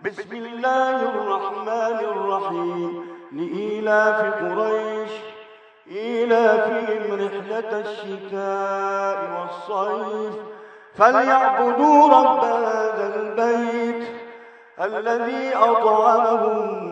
بسم الله الرحمن الرحيم. لإيلاف قريش إيلافهم رحلة الشتاء والصيف فليعبدوا رب هذا البيت الذي أطعمهم